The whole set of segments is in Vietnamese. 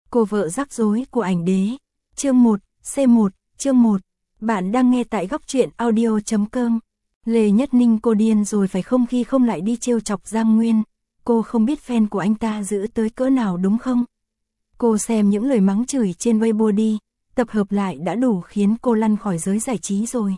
Cô vợ rắc rối của ảnh đế. Chương 1, C1, chương 1. Bạn đang nghe tại góc truyện audio.com. Lê Nhất Ninh, cô điên rồi phải không khi không lại đi trêu chọc Giang Nguyên. Cô không biết fan của anh ta giữ tới cỡ nào đúng không? Cô xem những lời mắng chửi trên Weibo đi, tập hợp lại đã đủ khiến cô lăn khỏi giới giải trí rồi.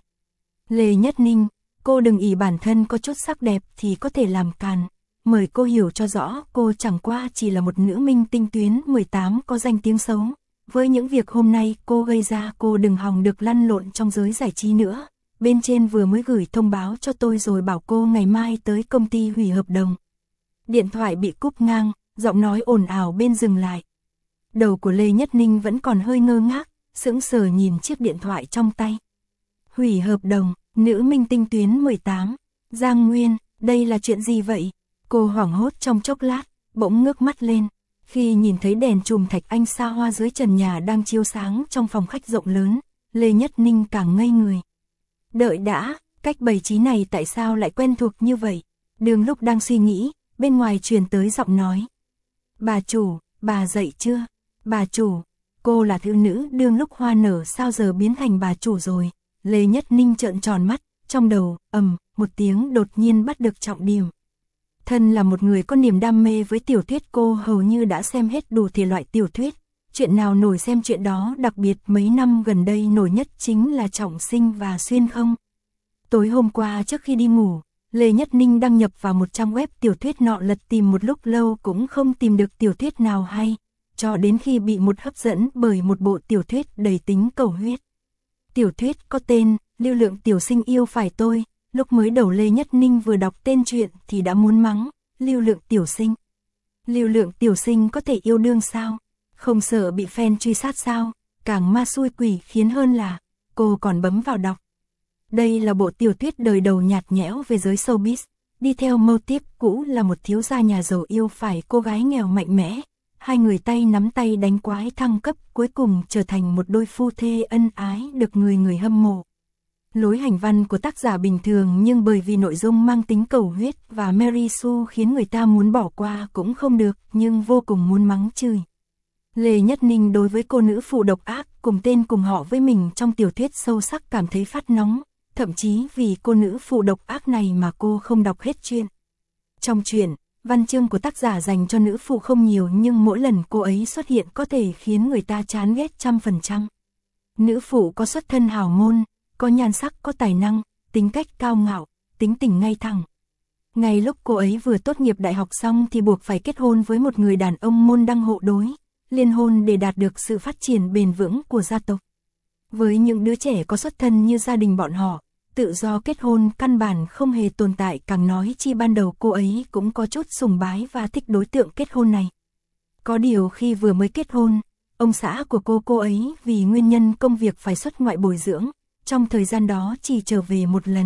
Lê Nhất Ninh, cô đừng ỷ bản thân có chút sắc đẹp thì có thể làm càn. Mời cô hiểu cho rõ, cô chẳng qua chỉ là một nữ minh tinh tuyến 18 có danh tiếng xấu. Với những việc hôm nay cô gây ra, cô đừng hòng được lăn lộn trong giới giải trí nữa. Bên trên vừa mới gửi thông báo cho tôi rồi bảo cô ngày mai tới công ty hủy hợp đồng. Điện thoại bị cúp ngang, giọng nói ồn ào bên dừng lại. Đầu của Lê Nhất Ninh vẫn còn hơi ngơ ngác, sững sờ nhìn chiếc điện thoại trong tay. Hủy hợp đồng, nữ minh tinh tuyến 18, Giang Nguyên, đây là chuyện gì vậy? Cô hoảng hốt trong chốc lát, bỗng ngước mắt lên. Khi nhìn thấy đèn chùm thạch anh xa hoa dưới trần nhà đang chiếu sáng trong phòng khách rộng lớn, Lê Nhất Ninh càng ngây người. Đợi đã, cách bày trí này tại sao lại quen thuộc như vậy? Đường lúc đang suy nghĩ, bên ngoài truyền tới giọng nói. Bà chủ, bà dậy chưa? Bà chủ, cô là thiếu nữ đương lúc hoa nở sao giờ biến thành bà chủ rồi? Lê Nhất Ninh trợn tròn mắt, trong đầu, một tiếng đột nhiên bắt được trọng điểm. Thân là một người có niềm đam mê với tiểu thuyết, cô hầu như đã xem hết đủ thể loại tiểu thuyết. Chuyện nào nổi xem chuyện đó, đặc biệt mấy năm gần đây nổi nhất chính là Trọng Sinh và Xuyên Không. Tối hôm qua trước khi đi ngủ, Lê Nhất Ninh đăng nhập vào một trang web tiểu thuyết nọ, lật tìm một lúc lâu cũng không tìm được tiểu thuyết nào hay, cho đến khi bị hấp dẫn bởi một bộ tiểu thuyết đầy tính cầu huyết. Tiểu thuyết có tên Lưu Lượng Tiểu Sinh Yêu Phải Tôi. Lúc mới đầu Lê Nhất Ninh vừa đọc tên truyện thì đã muốn mắng, Lưu Lượng Tiểu Sinh. Lưu Lượng Tiểu Sinh có thể yêu đương sao? Không sợ bị fan truy sát sao? Càng ma xui quỷ khiến hơn là, cô còn bấm vào đọc. Đây là bộ tiểu thuyết đời đầu nhạt nhẽo về giới showbiz, đi theo mâu típ cũ là một thiếu gia nhà giàu yêu phải cô gái nghèo mạnh mẽ. Hai người tay nắm tay đánh quái thăng cấp, cuối cùng trở thành một đôi phu thê ân ái được người người hâm mộ. Lối hành văn của tác giả bình thường nhưng bởi vì nội dung mang tính cầu huyết và Mary Sue khiến người ta muốn bỏ qua cũng không được, nhưng vô cùng muốn mắng chửi. Lê Nhất Ninh đối với cô nữ phụ độc ác cùng tên cùng họ với mình trong tiểu thuyết sâu sắc cảm thấy phát nóng, thậm chí vì cô nữ phụ độc ác này mà cô không đọc hết truyện. Trong truyện, văn chương của tác giả dành cho nữ phụ không nhiều nhưng mỗi lần cô ấy xuất hiện có thể khiến người ta chán ghét 100%. Nữ phụ có xuất thân hào môn, có nhan sắc, có tài năng, tính cách cao ngạo, tính tình ngay thẳng. Ngay lúc cô ấy vừa tốt nghiệp đại học xong thì buộc phải kết hôn với một người đàn ông môn đăng hộ đối, liên hôn để đạt được sự phát triển bền vững của gia tộc. Với những đứa trẻ có xuất thân như gia đình bọn họ, tự do kết hôn căn bản không hề tồn tại, càng nói chi ban đầu cô ấy cũng có chút sùng bái và thích đối tượng kết hôn này. Có điều khi vừa mới kết hôn, ông xã của cô ấy vì nguyên nhân công việc phải xuất ngoại bồi dưỡng, trong thời gian đó chỉ trở về một lần.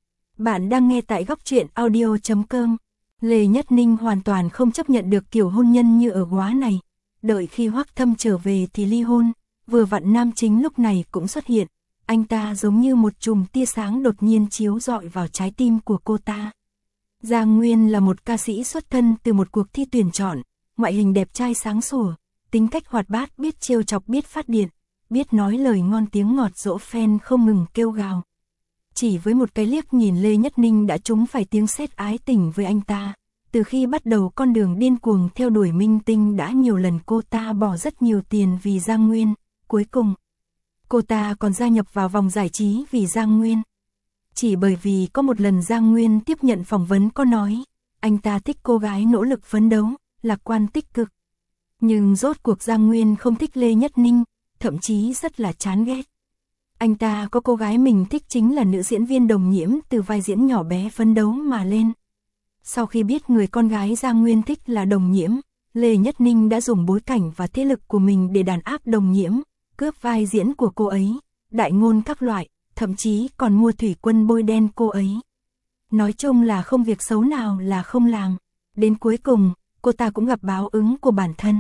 Bạn đang nghe tại góc truyện audio.com. Lê Nhất Ninh hoàn toàn không chấp nhận được kiểu hôn nhân như ở Góa này. Đợi khi Hoắc Thâm trở về thì ly hôn, vừa vặn nam chính lúc này cũng xuất hiện. Anh ta giống như một chùm tia sáng đột nhiên chiếu rọi vào trái tim của cô ta. Giang Nguyên là một ca sĩ xuất thân từ một cuộc thi tuyển chọn, ngoại hình đẹp trai sáng sủa, tính cách hoạt bát, biết trêu chọc, biết phát điện, biết nói lời ngon tiếng ngọt dỗ fan không ngừng kêu gào. Chỉ với một cái liếc nhìn, Lê Nhất Ninh đã trúng phải tiếng sét ái tình với anh ta. Từ khi bắt đầu con đường điên cuồng theo đuổi minh tinh, đã nhiều lần cô ta bỏ rất nhiều tiền vì Giang Nguyên. Cuối cùng, cô ta còn gia nhập vào vòng giải trí vì Giang Nguyên. Chỉ bởi vì có một lần Giang Nguyên tiếp nhận phỏng vấn có nói, anh ta thích cô gái nỗ lực phấn đấu, lạc quan tích cực. Nhưng rốt cuộc Giang Nguyên không thích Lê Nhất Ninh, thậm chí rất là chán ghét. Anh ta có cô gái mình thích chính là nữ diễn viên Đồng Nhiễm, từ vai diễn nhỏ bé phấn đấu mà lên. Sau khi biết người con gái Giang Nguyên thích là Đồng Nhiễm, Lê Nhất Ninh đã dùng bối cảnh và thế lực của mình để đàn áp Đồng Nhiễm, cướp vai diễn của cô ấy, đại ngôn các loại, thậm chí còn mua thủy quân bôi đen cô ấy. Nói chung là không việc xấu nào là không làm. Đến cuối cùng, cô ta cũng gặp báo ứng của bản thân.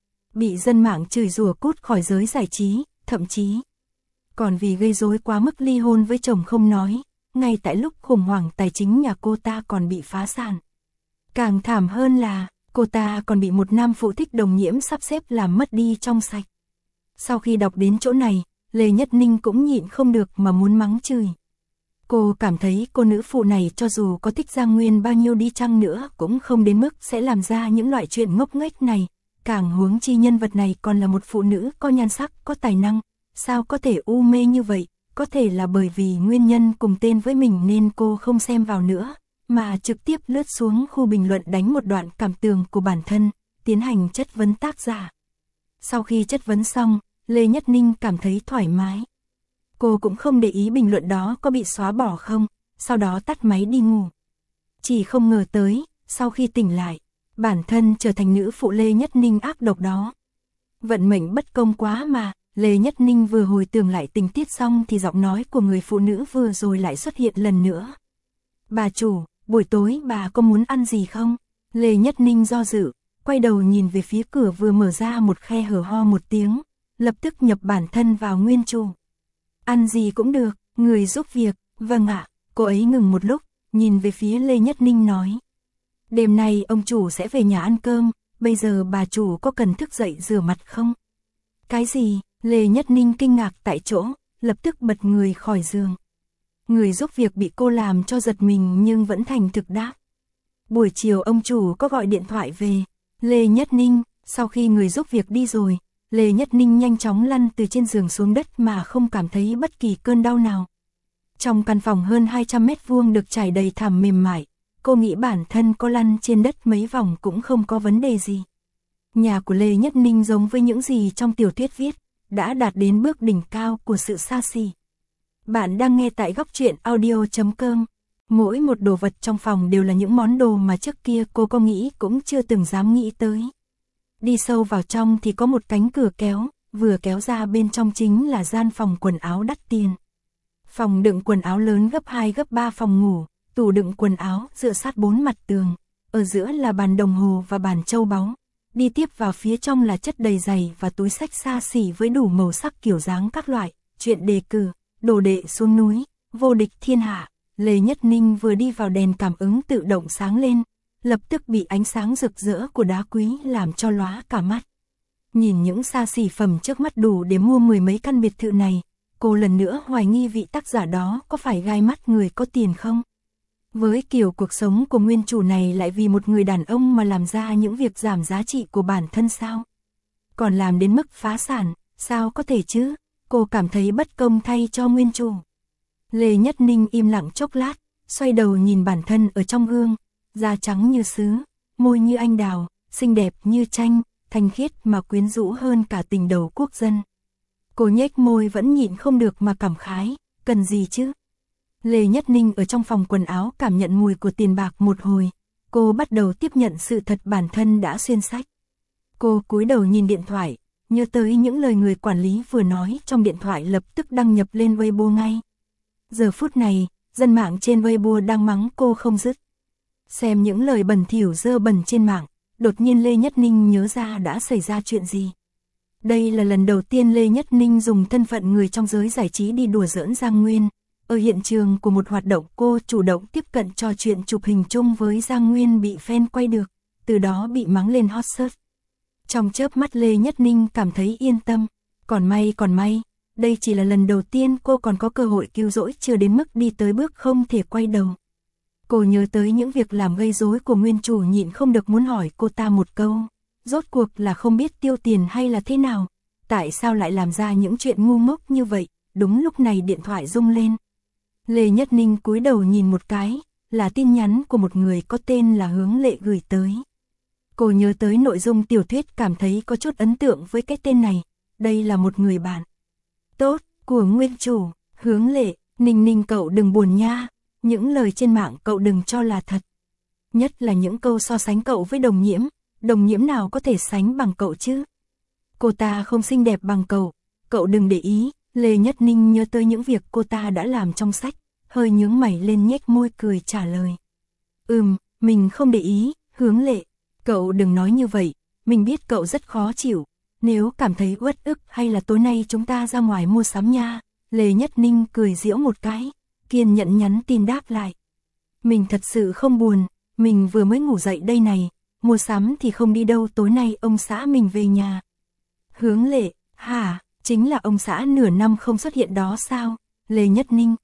Bị dân mạng chửi rủa cút khỏi giới giải trí, thậm chí còn vì gây rối quá mức ly hôn với chồng không nói, ngay tại lúc khủng hoảng tài chính nhà cô ta còn bị phá sản. Càng thảm hơn là, Cô ta còn bị một nam phụ thích đồng nhiễm sắp xếp làm mất đi trong sạch. Sau khi đọc đến chỗ này, Lê Nhất Ninh cũng nhịn không được mà muốn mắng chửi. Cô cảm thấy cô nữ phụ này cho dù có thích Giang Nguyên bao nhiêu đi chăng nữa cũng không đến mức sẽ làm ra những loại chuyện ngốc nghếch này, càng huống chi nhân vật này còn là một phụ nữ có nhan sắc, có tài năng, sao có thể u mê như vậy, có thể là bởi vì nguyên nhân cùng tên với mình nên cô không xem vào nữa, mà trực tiếp lướt xuống khu bình luận đánh một đoạn cảm tường của bản thân, tiến hành chất vấn tác giả. Sau khi chất vấn xong, Lê Nhất Ninh cảm thấy thoải mái. Cô cũng không để ý bình luận đó có bị xóa bỏ không, sau đó tắt máy đi ngủ. Chỉ không ngờ tới, sau khi tỉnh lại, bản thân trở thành nữ phụ Lê Nhất Ninh ác độc đó. Vận mệnh bất công quá mà, Lê Nhất Ninh vừa hồi tưởng lại tình tiết xong thì giọng nói của người phụ nữ vừa rồi lại xuất hiện lần nữa. Bà chủ, buổi tối bà có muốn ăn gì không? Lê Nhất Ninh do dự, quay đầu nhìn về phía cửa vừa mở ra một khe hở ho một tiếng, lập tức nhập bản thân vào nguyên chủ. Ăn gì cũng được, người giúp việc, vâng ạ, cô ấy ngừng một lúc, nhìn về phía Lê Nhất Ninh nói. Đêm nay ông chủ sẽ về nhà ăn cơm, bây giờ bà chủ có cần thức dậy rửa mặt không? Cái gì? Lê Nhất Ninh kinh ngạc tại chỗ, lập tức bật người khỏi giường. Người giúp việc bị cô làm cho giật mình nhưng vẫn thành thực đáp. Buổi chiều ông chủ có gọi điện thoại về. Lê Nhất Ninh, sau khi người giúp việc đi rồi, Lê Nhất Ninh nhanh chóng lăn từ trên giường xuống đất mà không cảm thấy bất kỳ cơn đau nào. Trong căn phòng hơn 200 mét vuông được trải đầy thảm mềm mại, cô nghĩ bản thân có lăn trên đất mấy vòng cũng không có vấn đề gì. Nhà của Lê Nhất Ninh giống với những gì trong tiểu thuyết viết, đã đạt đến bước đỉnh cao của sự xa xỉ. Bạn đang nghe tại góc truyện audio.com. Mỗi một đồ vật trong phòng đều là những món đồ mà trước kia cô có nghĩ cũng chưa từng dám nghĩ tới. Đi sâu vào trong thì có một cánh cửa kéo, vừa kéo ra bên trong chính là gian phòng quần áo đắt tiền. Phòng đựng quần áo lớn gấp 2 gấp 3 phòng ngủ, tủ đựng quần áo dựa sát 4 mặt tường, ở giữa là bàn đồng hồ và bàn châu báu. Đi tiếp vào phía trong là chất đầy giày và túi xách xa xỉ với đủ màu sắc kiểu dáng các loại, chuyện đề cử, đồ đệ xuống núi, vô địch thiên hạ. Lê Nhất Ninh vừa đi vào đèn cảm ứng tự động sáng lên, lập tức bị ánh sáng rực rỡ của đá quý làm cho lóa cả mắt. Nhìn những xa xỉ phẩm trước mắt đủ để mua 10 mấy căn biệt thự này, cô lần nữa hoài nghi vị tác giả đó có phải gai mắt người có tiền không? Với kiểu cuộc sống của nguyên chủ này lại vì một người đàn ông mà làm ra những việc giảm giá trị của bản thân sao? Còn làm đến mức phá sản, sao có thể chứ? Cô cảm thấy bất công thay cho nguyên chủ. Lê Nhất Ninh im lặng chốc lát, xoay đầu nhìn bản thân ở trong gương, da trắng như sứ, môi như anh đào, xinh đẹp như tranh, thanh khiết mà quyến rũ hơn cả tình đầu quốc dân. Cô nhếch môi vẫn nhịn không được mà cảm khái, cần gì chứ? Lê Nhất Ninh ở trong phòng quần áo cảm nhận mùi của tiền bạc một hồi, cô bắt đầu tiếp nhận sự thật bản thân đã xuyên sách. Cô cúi đầu nhìn điện thoại, nhớ tới những lời người quản lý vừa nói trong điện thoại lập tức đăng nhập lên Weibo ngay. Giờ phút này, dân mạng trên Weibo đang mắng cô không dứt. Xem những lời bẩn thỉu dơ bẩn trên mạng, đột nhiên Lê Nhất Ninh nhớ ra đã xảy ra chuyện gì. Đây là lần đầu tiên Lê Nhất Ninh dùng thân phận người trong giới giải trí đi đùa giỡn Giang Nguyên. Ở hiện trường của một hoạt động cô chủ động tiếp cận trò chuyện chụp hình chung với Giang Nguyên bị fan quay được, từ đó bị mắng lên hot search. Trong chớp mắt Lê Nhất Ninh cảm thấy yên tâm, còn may, đây chỉ là lần đầu tiên cô còn có cơ hội cứu rỗi chưa đến mức đi tới bước không thể quay đầu. Cô nhớ tới những việc làm gây rối của nguyên chủ nhịn không được muốn hỏi cô ta một câu, rốt cuộc là không biết tiêu tiền hay là thế nào, tại sao lại làm ra những chuyện ngu ngốc như vậy. Đúng lúc này điện thoại rung lên. Lê Nhất Ninh cúi đầu nhìn một cái, là tin nhắn của một người có tên là Hướng Lệ gửi tới. Cô nhớ tới nội dung tiểu thuyết cảm thấy có chút ấn tượng với cái tên này, đây là một người bạn tốt của nguyên chủ. Hướng Lệ, Ninh cậu đừng buồn nha, những lời trên mạng cậu đừng cho là thật. Nhất là những câu so sánh cậu với Đồng Nhiễm nào có thể sánh bằng cậu chứ. Cô ta không xinh đẹp bằng cậu đừng để ý. Lê Nhất Ninh nhớ tới những việc cô ta đã làm trong sách, hơi nhướng mày lên nhếch môi cười trả lời. Mình không để ý, Hướng Lệ, cậu đừng nói như vậy, mình biết cậu rất khó chịu, nếu cảm thấy uất ức hay là tối nay chúng ta ra ngoài mua sắm nha. Lê Nhất Ninh cười giễu một cái, kiên nhẫn nhắn tin đáp lại. Mình thật sự không buồn, mình vừa mới ngủ dậy đây này, mua sắm thì không đi đâu, tối nay ông xã mình về nhà. Hướng Lệ, hả, chính là ông xã nửa năm không xuất hiện đó sao? Lê Nhất Ninh.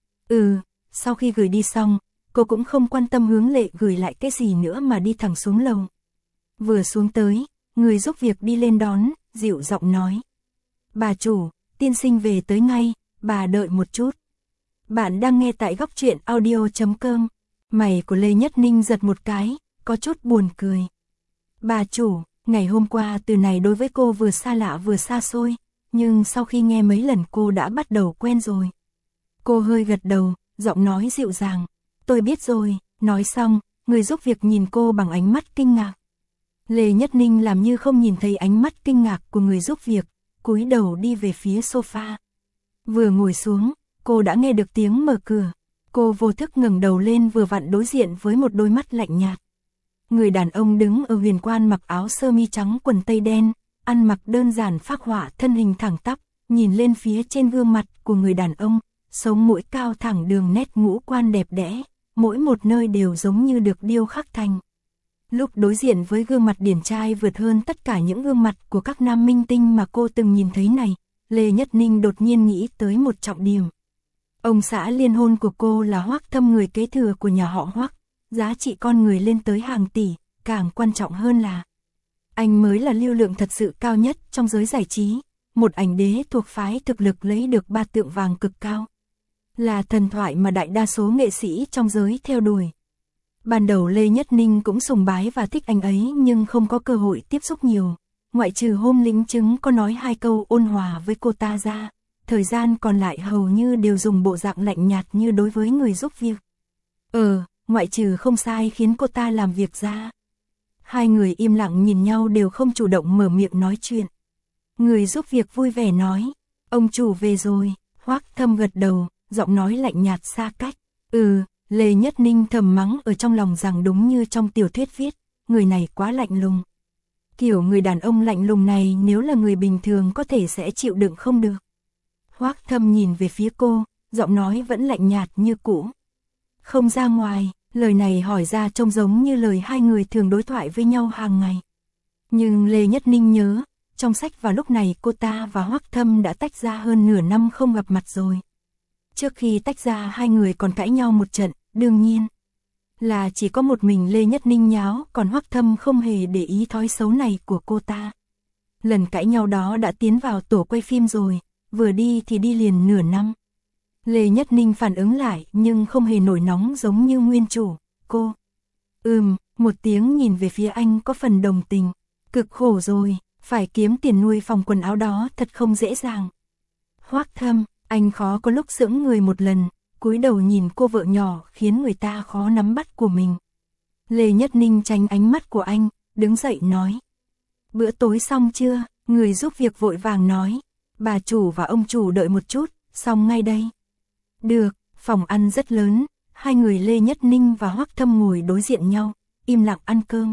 Sau khi gửi đi xong, cô cũng không quan tâm Hướng Lệ gửi lại cái gì nữa mà đi thẳng xuống lầu. Vừa xuống tới, người giúp việc đi lên đón, dịu giọng nói. Bà chủ, tiên sinh về tới ngay, bà đợi một chút. Bạn đang nghe tại góc truyện audio.com. Mày của Lê Nhất Ninh giật một cái, có chút buồn cười. Bà chủ, ngày hôm qua từ này đối với cô vừa xa lạ vừa xa xôi, nhưng sau khi nghe mấy lần cô đã bắt đầu quen rồi. Cô hơi gật đầu, giọng nói dịu dàng. Tôi biết rồi, nói xong, người giúp việc nhìn cô bằng ánh mắt kinh ngạc. Lê Nhất Ninh làm như không nhìn thấy ánh mắt kinh ngạc của người giúp việc, cúi đầu đi về phía sofa. Vừa ngồi xuống, cô đã nghe được tiếng mở cửa. Cô vô thức ngẩng đầu lên, vừa vặn đối diện với một đôi mắt lạnh nhạt. Người đàn ông đứng ở huyền quan mặc áo sơ mi trắng quần tây đen, ăn mặc đơn giản phác họa, thân hình thẳng tắp, nhìn lên phía trên gương mặt của người đàn ông, sống mũi cao thẳng, đường nét ngũ quan đẹp đẽ, mỗi một nơi đều giống như được điêu khắc thành. Lúc đối diện với gương mặt điển trai vượt hơn tất cả những gương mặt của các nam minh tinh mà cô từng nhìn thấy này, Lê Nhất Ninh đột nhiên nghĩ tới một trọng điểm. Ông xã liên hôn của cô là Hoắc Thâm, người kế thừa của nhà họ Hoắc, giá trị con người lên tới hàng tỷ, càng quan trọng hơn là anh mới là lưu lượng thật sự cao nhất trong giới giải trí, một ảnh đế thuộc phái thực lực lấy được 3 tượng vàng cực cao. Là thần thoại mà đại đa số nghệ sĩ trong giới theo đuổi. Ban đầu Lê Nhất Ninh cũng sùng bái và thích anh ấy nhưng không có cơ hội tiếp xúc nhiều, ngoại trừ hôm lính chứng có nói 2 câu ôn hòa với cô ta ra, thời gian còn lại hầu như đều dùng bộ dạng lạnh nhạt như đối với người giúp việc. Ngoại trừ không sai khiến cô ta làm việc ra. Hai người im lặng nhìn nhau, đều không chủ động mở miệng nói chuyện. Người giúp việc vui vẻ nói, ông chủ về rồi. Hoắc Thâm gật đầu, giọng nói lạnh nhạt xa cách. Lê Nhất Ninh thầm mắng ở trong lòng rằng đúng như trong tiểu thuyết viết, người này quá lạnh lùng. Kiểu người đàn ông lạnh lùng này nếu là người bình thường có thể sẽ chịu đựng không được. Hoắc Thâm nhìn về phía cô, giọng nói vẫn lạnh nhạt như cũ. Không ra ngoài, lời này hỏi ra trông giống như lời hai người thường đối thoại với nhau hàng ngày. Nhưng Lê Nhất Ninh nhớ, trong sách vào lúc này cô ta và Hoắc Thâm đã tách ra hơn nửa năm không gặp mặt rồi. Trước khi tách ra hai người còn cãi nhau một trận, đương nhiên là chỉ có một mình Lê Nhất Ninh nháo, còn Hoắc Thâm không hề để ý thói xấu này của cô ta. Lần cãi nhau đó đã tiến vào tổ quay phim rồi, vừa đi thì đi liền nửa năm. Lê Nhất Ninh phản ứng lại nhưng không hề nổi nóng giống như nguyên chủ, cô. Một tiếng nhìn về phía anh có phần đồng tình. Cực khổ rồi, phải kiếm tiền nuôi phòng quần áo đó thật không dễ dàng. Hoắc Thâm, anh khó có lúc sững người một lần, cúi đầu nhìn cô vợ nhỏ khiến người ta khó nắm bắt của mình. Lê Nhất Ninh tránh ánh mắt của anh, đứng dậy nói. Bữa tối xong chưa? Người giúp việc vội vàng nói. Bà chủ và ông chủ đợi một chút, xong ngay đây. Được, phòng ăn rất lớn, hai người Lê Nhất Ninh và Hoắc Thâm ngồi đối diện nhau, im lặng ăn cơm.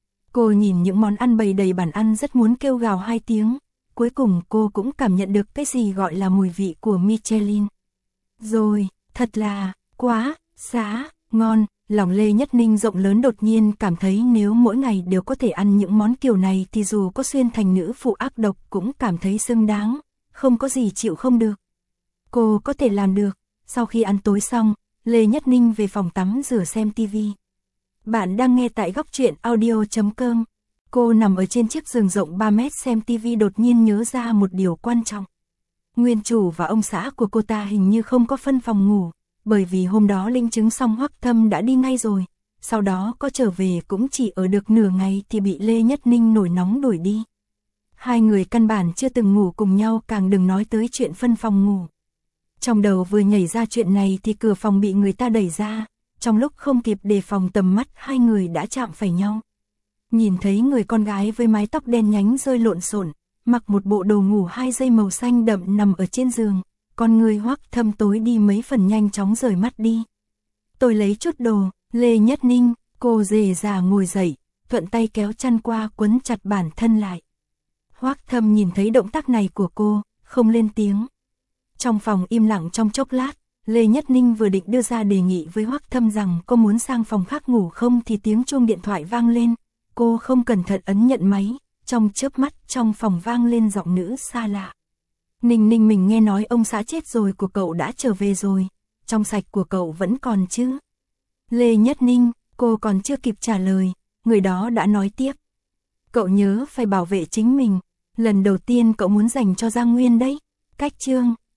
Cô nhìn những món ăn bày đầy bàn ăn rất muốn kêu gào 2 tiếng, cuối cùng cô cũng cảm nhận được cái gì gọi là mùi vị của Michelin. Rồi, thật là, quá, xá, ngon, lòng Lê Nhất Ninh rộng lớn đột nhiên cảm thấy nếu mỗi ngày đều có thể ăn những món kiểu này thì dù có xuyên thành nữ phụ ác độc cũng cảm thấy xứng đáng, không có gì chịu không được. Cô có thể làm được. Sau khi ăn tối xong, Lê Nhất Ninh về phòng tắm rửa xem TV. Bạn đang nghe tại góc truyện audio.com. Cô nằm ở trên chiếc giường rộng 3 mét xem TV, đột nhiên nhớ ra một điều quan trọng. Nguyên chủ và ông xã của cô ta hình như không có phân phòng ngủ, bởi vì hôm đó linh chứng xong Hoắc Thâm đã đi ngay rồi, sau đó có trở về cũng chỉ ở được nửa ngày thì bị Lê Nhất Ninh nổi nóng đuổi đi. Hai người căn bản chưa từng ngủ cùng nhau, càng đừng nói tới chuyện phân phòng ngủ. Trong đầu vừa nhảy ra chuyện này thì cửa phòng bị người ta đẩy ra, trong lúc không kịp đề phòng tầm mắt hai người đã chạm phải nhau. Nhìn thấy người con gái với mái tóc đen nhánh rơi lộn xộn, mặc một bộ đồ ngủ 2 dây màu xanh đậm nằm ở trên giường, con người Hoắc Thâm tối đi mấy phần, nhanh chóng rời mắt đi. Tôi lấy chút đồ, Lê Nhất Ninh, cô rề rà ngồi dậy, thuận tay kéo chăn qua quấn chặt bản thân lại. Hoắc Thâm nhìn thấy động tác này của cô, không lên tiếng. Trong phòng im lặng trong chốc lát, Lê Nhất Ninh vừa định đưa ra đề nghị với Hoắc Thâm rằng có muốn sang phòng khác ngủ không thì tiếng chuông điện thoại vang lên. cô không cẩn thận ấn nhận máy, trong chớp mắt trong phòng vang lên giọng nữ xa lạ. Ninh Ninh, mình nghe nói ông xã chết rồi của cậu đã trở về rồi, trong sạch của cậu vẫn còn chứ? Lê Nhất Ninh, cô còn chưa kịp trả lời, người đó đã nói tiếp. Cậu nhớ phải bảo vệ chính mình, lần đầu tiên cậu muốn dành cho Giang Nguyên đấy. Cách chương